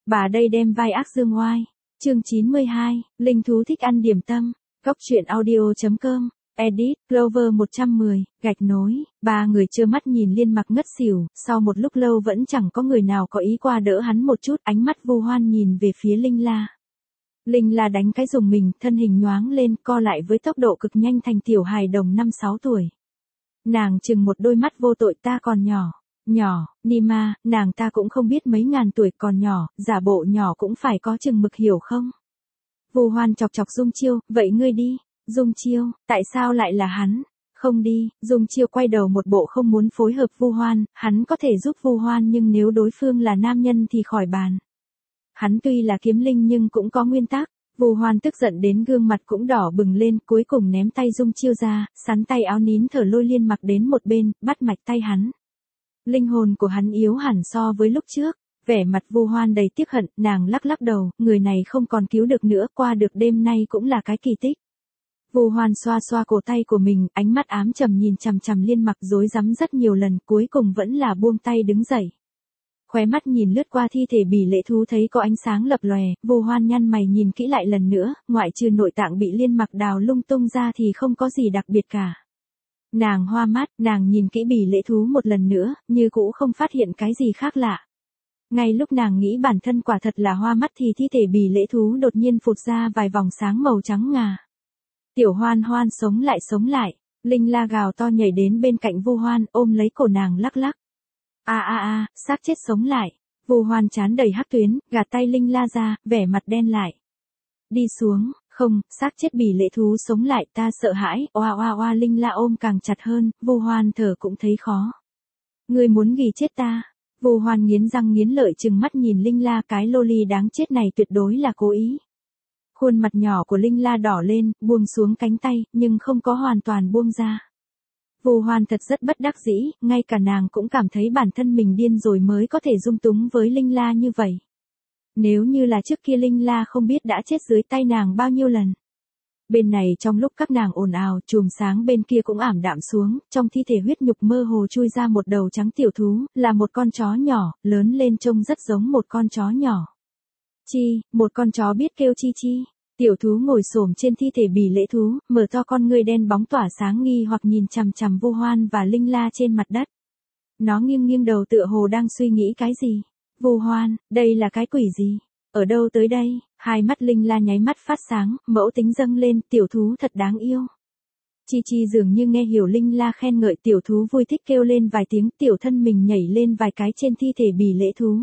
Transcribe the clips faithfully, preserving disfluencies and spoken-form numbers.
Bà đây đem vai ác dương oai. Chương chín mươi hai, Linh thú thích ăn điểm tâm. Góc truyện audio chấm com. Edit, Clover một trăm mười, gạch nối. Ba người trơ mắt nhìn Liên Mặc ngất xỉu, sau một lúc lâu vẫn chẳng có người nào có ý qua đỡ hắn một chút, ánh mắt Vu Hoan nhìn về phía Linh La. Linh La đánh cái dùng mình, thân hình nhoáng lên, co lại với tốc độ cực nhanh thành tiểu hài đồng năm sáu tuổi. Nàng chừng một đôi mắt vô tội, ta còn nhỏ. Nhỏ, Nima, nàng ta cũng không biết mấy ngàn tuổi còn nhỏ, giả bộ nhỏ cũng phải có chừng mực hiểu không? Vu Hoan chọc chọc Dung Chiêu, vậy ngươi đi. Dung Chiêu, tại sao lại là hắn? Không đi, Dung Chiêu quay đầu một bộ không muốn phối hợp Vu Hoan, hắn có thể giúp Vu Hoan nhưng nếu đối phương là nam nhân thì khỏi bàn. Hắn tuy là kiếm linh nhưng cũng có nguyên tắc. Vu Hoan tức giận đến gương mặt cũng đỏ bừng lên, cuối cùng ném tay Dung Chiêu ra, sắn tay áo nín thở lôi Liên Mặc đến một bên, bắt mạch tay hắn. Linh hồn của hắn yếu hẳn so với lúc trước, vẻ mặt Vu Hoan đầy tiếc hận, nàng lắc lắc đầu, người này không còn cứu được nữa, qua được đêm nay cũng là cái kỳ tích. Vu Hoan xoa xoa cổ tay của mình, ánh mắt ám trầm nhìn chằm chằm Liên Mặc rối rắm rất nhiều lần, cuối cùng vẫn là buông tay đứng dậy. Khóe mắt nhìn lướt qua thi thể bỉ lệ thú thấy có ánh sáng lập lòe, Vu Hoan nhăn mày nhìn kỹ lại lần nữa, ngoại trừ nội tạng bị Liên Mặc đào lung tung ra thì không có gì đặc biệt cả. Nàng hoa mắt, nàng nhìn kỹ bỉ lệ thú một lần nữa, như cũ không phát hiện cái gì khác lạ. Ngay lúc nàng nghĩ bản thân quả thật là hoa mắt thì thi thể bỉ lệ thú đột nhiên phụt ra vài vòng sáng màu trắng ngà. Tiểu Hoan Hoan sống lại sống lại, Linh La gào to nhảy đến bên cạnh Vu Hoan, ôm lấy cổ nàng lắc lắc. A a a, xác chết sống lại. Vu Hoan trán đầy hắc tuyến, gạt tay Linh La ra, vẻ mặt đen lại. Đi xuống, không, xác chết bỉ lệ thú sống lại, ta sợ hãi, oa oa oa. Linh La ôm càng chặt hơn, Vu Hoan thở cũng thấy khó. Ngươi muốn ghì chết ta? Vu Hoan nghiến răng nghiến lợi trừng mắt nhìn Linh La, cái loli đáng chết này tuyệt đối là cố ý. Khuôn mặt nhỏ của Linh La đỏ lên, buông xuống cánh tay, nhưng không có hoàn toàn buông ra. Vu Hoan thật rất bất đắc dĩ, ngay cả nàng cũng cảm thấy bản thân mình điên rồi mới có thể dung túng với Linh La như vậy. Nếu như là trước kia Linh La không biết đã chết dưới tay nàng bao nhiêu lần. Bên này trong lúc các nàng ồn ào, chùm sáng bên kia cũng ảm đạm xuống, trong thi thể huyết nhục mơ hồ chui ra một đầu trắng tiểu thú, là một con chó nhỏ, lớn lên trông rất giống một con chó nhỏ. Chi, một con chó biết kêu chi chi. Tiểu thú ngồi xổm trên thi thể bỉ lệ thú, mở to con ngươi đen bóng tỏa sáng nghi hoặc nhìn chằm chằm Vu Hoan và Linh La trên mặt đất. Nó nghiêng nghiêng đầu tựa hồ đang suy nghĩ cái gì. Vu Hoan, đây là cái quỷ gì? Ở đâu tới đây? Hai mắt Linh La nháy mắt phát sáng, mẫu tính dâng lên, tiểu thú thật đáng yêu. Chi Chi dường như nghe hiểu Linh La khen ngợi, tiểu thú vui thích kêu lên vài tiếng, tiểu thân mình nhảy lên vài cái trên thi thể bỉ lệ thú.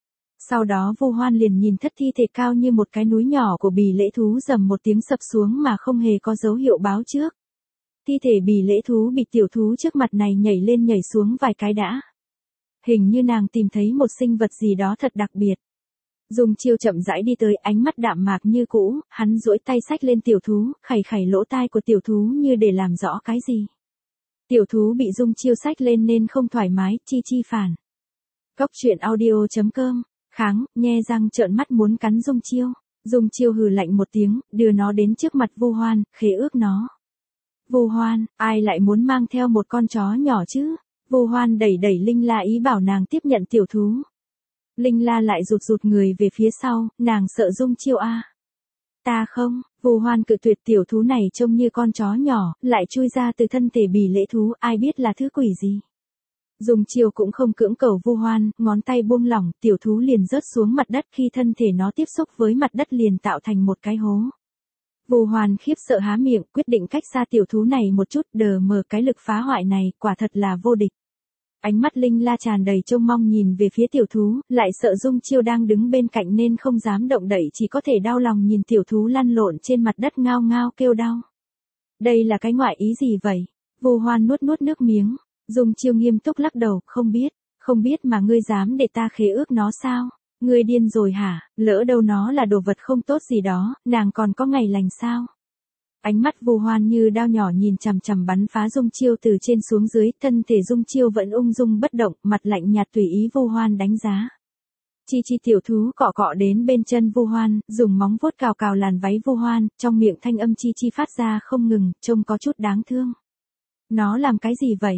Sau đó Vu Hoan liền nhìn thất thi thể cao như một cái núi nhỏ của bỉ lệ thú rầm một tiếng sập xuống mà không hề có dấu hiệu báo trước. Thi thể bỉ lệ thú bị tiểu thú trước mặt này nhảy lên nhảy xuống vài cái đã. Hình như nàng tìm thấy một sinh vật gì đó thật đặc biệt. Dung Chiêu chậm rãi đi tới, ánh mắt đạm mạc như cũ, hắn duỗi tay xách lên tiểu thú, khẩy khẩy lỗ tai của tiểu thú như để làm rõ cái gì. Tiểu thú bị Dung Chiêu xách lên nên không thoải mái, chi chi phản. Góc truyện audio chấm com. Kháng, nhe răng trợn mắt muốn cắn Dung Chiêu. Dung Chiêu hừ lạnh một tiếng, đưa nó đến trước mặt Vu Hoan, khế ước nó. Vu Hoan, ai lại muốn mang theo một con chó nhỏ chứ? Vu Hoan đẩy đẩy Linh La ý bảo nàng tiếp nhận tiểu thú. Linh La lại rụt rụt người về phía sau, nàng sợ Dung Chiêu a. À. Ta không, Vu Hoan cự tuyệt, tiểu thú này trông như con chó nhỏ, lại chui ra từ thân thể bỉ lệ thú, ai biết là thứ quỷ gì. Dung Chiêu cũng không cưỡng cầu Vu Hoan, ngón tay buông lỏng, tiểu thú liền rớt xuống mặt đất, khi thân thể nó tiếp xúc với mặt đất liền tạo thành một cái hố. Vu Hoan khiếp sợ há miệng, quyết định cách xa tiểu thú này một chút, đờ mờ cái lực phá hoại này, quả thật là vô địch. Ánh mắt Linh La tràn đầy trông mong nhìn về phía tiểu thú, lại sợ Dung Chiêu đang đứng bên cạnh nên không dám động đậy, chỉ có thể đau lòng nhìn tiểu thú lăn lộn trên mặt đất ngao ngao kêu đau. Đây là cái ngoại ý gì vậy? Vu Hoan nuốt nuốt nước miếng. Dung Chiêu nghiêm túc lắc đầu, không biết, không biết mà ngươi dám để ta khế ước nó sao? Ngươi điên rồi hả? Lỡ đâu nó là đồ vật không tốt gì đó, nàng còn có ngày lành sao? Ánh mắt Vu Hoan như đao nhỏ nhìn chằm chằm bắn phá Dung Chiêu từ trên xuống dưới, thân thể Dung Chiêu vẫn ung dung bất động, mặt lạnh nhạt tùy ý Vu Hoan đánh giá. Chi Chi tiểu thú cọ cọ đến bên chân Vu Hoan, dùng móng vuốt cào cào làn váy Vu Hoan, trong miệng thanh âm Chi Chi phát ra không ngừng, trông có chút đáng thương. Nó làm cái gì vậy?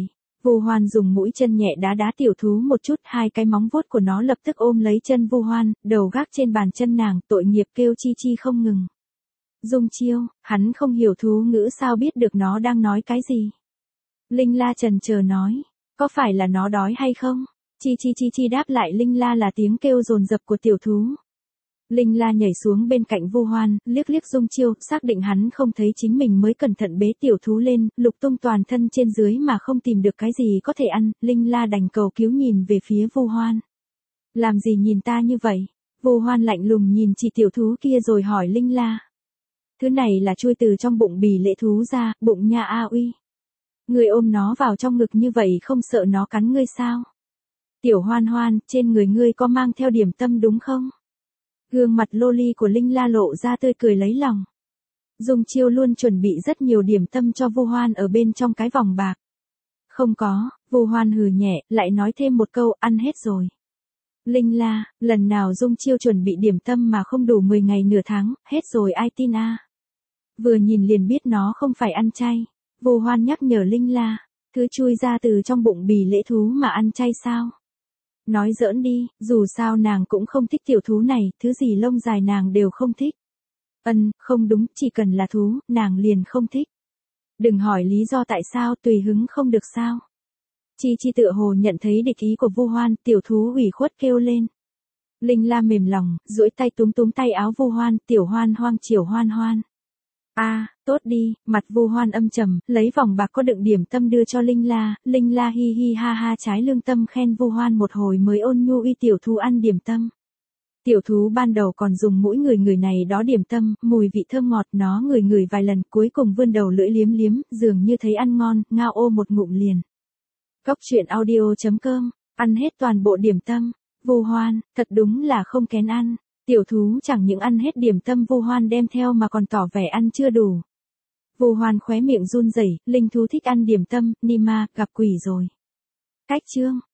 Vu Hoan dùng mũi chân nhẹ đá đá tiểu thú một chút, hai cái móng vuốt của nó lập tức ôm lấy chân Vu Hoan, đầu gác trên bàn chân nàng, tội nghiệp kêu chi chi không ngừng. Dung Chiêu, hắn không hiểu thú ngữ sao biết được nó đang nói cái gì. Linh La chần chờ nói, có phải là nó đói hay không? Chi chi chi chi đáp lại Linh La là tiếng kêu dồn dập của tiểu thú. Linh La nhảy xuống bên cạnh Vu Hoan, liếc liếc Dung Chiêu, xác định hắn không thấy chính mình mới cẩn thận bế tiểu thú lên, lục tung toàn thân trên dưới mà không tìm được cái gì có thể ăn, Linh La đành cầu cứu nhìn về phía Vu Hoan. Làm gì nhìn ta như vậy? Vu Hoan lạnh lùng nhìn chỉ tiểu thú kia rồi hỏi Linh La. Thứ này là chui từ trong bụng bì lễ thú ra, bụng nha a uy. Người ôm nó vào trong ngực như vậy không sợ nó cắn ngươi sao? Tiểu Hoan Hoan, trên người ngươi có mang theo điểm tâm đúng không? Gương mặt loli của Linh La lộ ra tươi cười lấy lòng. Dung Chiêu luôn chuẩn bị rất nhiều điểm tâm cho Vu Hoan ở bên trong cái vòng bạc. Không có, Vu Hoan hừ nhẹ, lại nói thêm một câu, ăn hết rồi. Linh La, lần nào Dung Chiêu chuẩn bị điểm tâm mà không đủ mười ngày nửa tháng, hết rồi ai tin a? Vừa nhìn liền biết nó không phải ăn chay. Vu Hoan nhắc nhở Linh La, thứ chui ra từ trong bụng bì lễ thú mà ăn chay sao? Nói giỡn đi, dù sao nàng cũng không thích tiểu thú này, thứ gì lông dài nàng đều không thích. Ân, không đúng, chỉ cần là thú, nàng liền không thích. Đừng hỏi lý do tại sao, tùy hứng không được sao. Chi Chi tựa hồ nhận thấy địch ý của Vu Hoan, tiểu thú ủy khuất kêu lên. Linh La mềm lòng, duỗi tay túm túm tay áo Vu Hoan, tiểu Hoan Hoang chiều Hoan Hoan. A, à, tốt đi, mặt Vu Hoan âm trầm, lấy vòng bạc có đựng điểm tâm đưa cho Linh La, Linh La hi hi ha ha trái lương tâm khen Vu Hoan một hồi mới ôn nhu uy tiểu thú ăn điểm tâm. Tiểu thú ban đầu còn dùng mũi người người này đó điểm tâm, mùi vị thơm ngọt, nó ngửi ngửi vài lần, cuối cùng vươn đầu lưỡi liếm liếm, dường như thấy ăn ngon, ngao ô một ngụm liền. Góc truyện audio chấm com, ăn hết toàn bộ điểm tâm. Vu Hoan, thật đúng là không kén ăn. Tiểu thú chẳng những ăn hết điểm tâm Vu Hoan đem theo mà còn tỏ vẻ ăn chưa đủ. Vu Hoan khóe miệng run rẩy, linh thú thích ăn điểm tâm, Nima, gặp quỷ rồi. Cách chương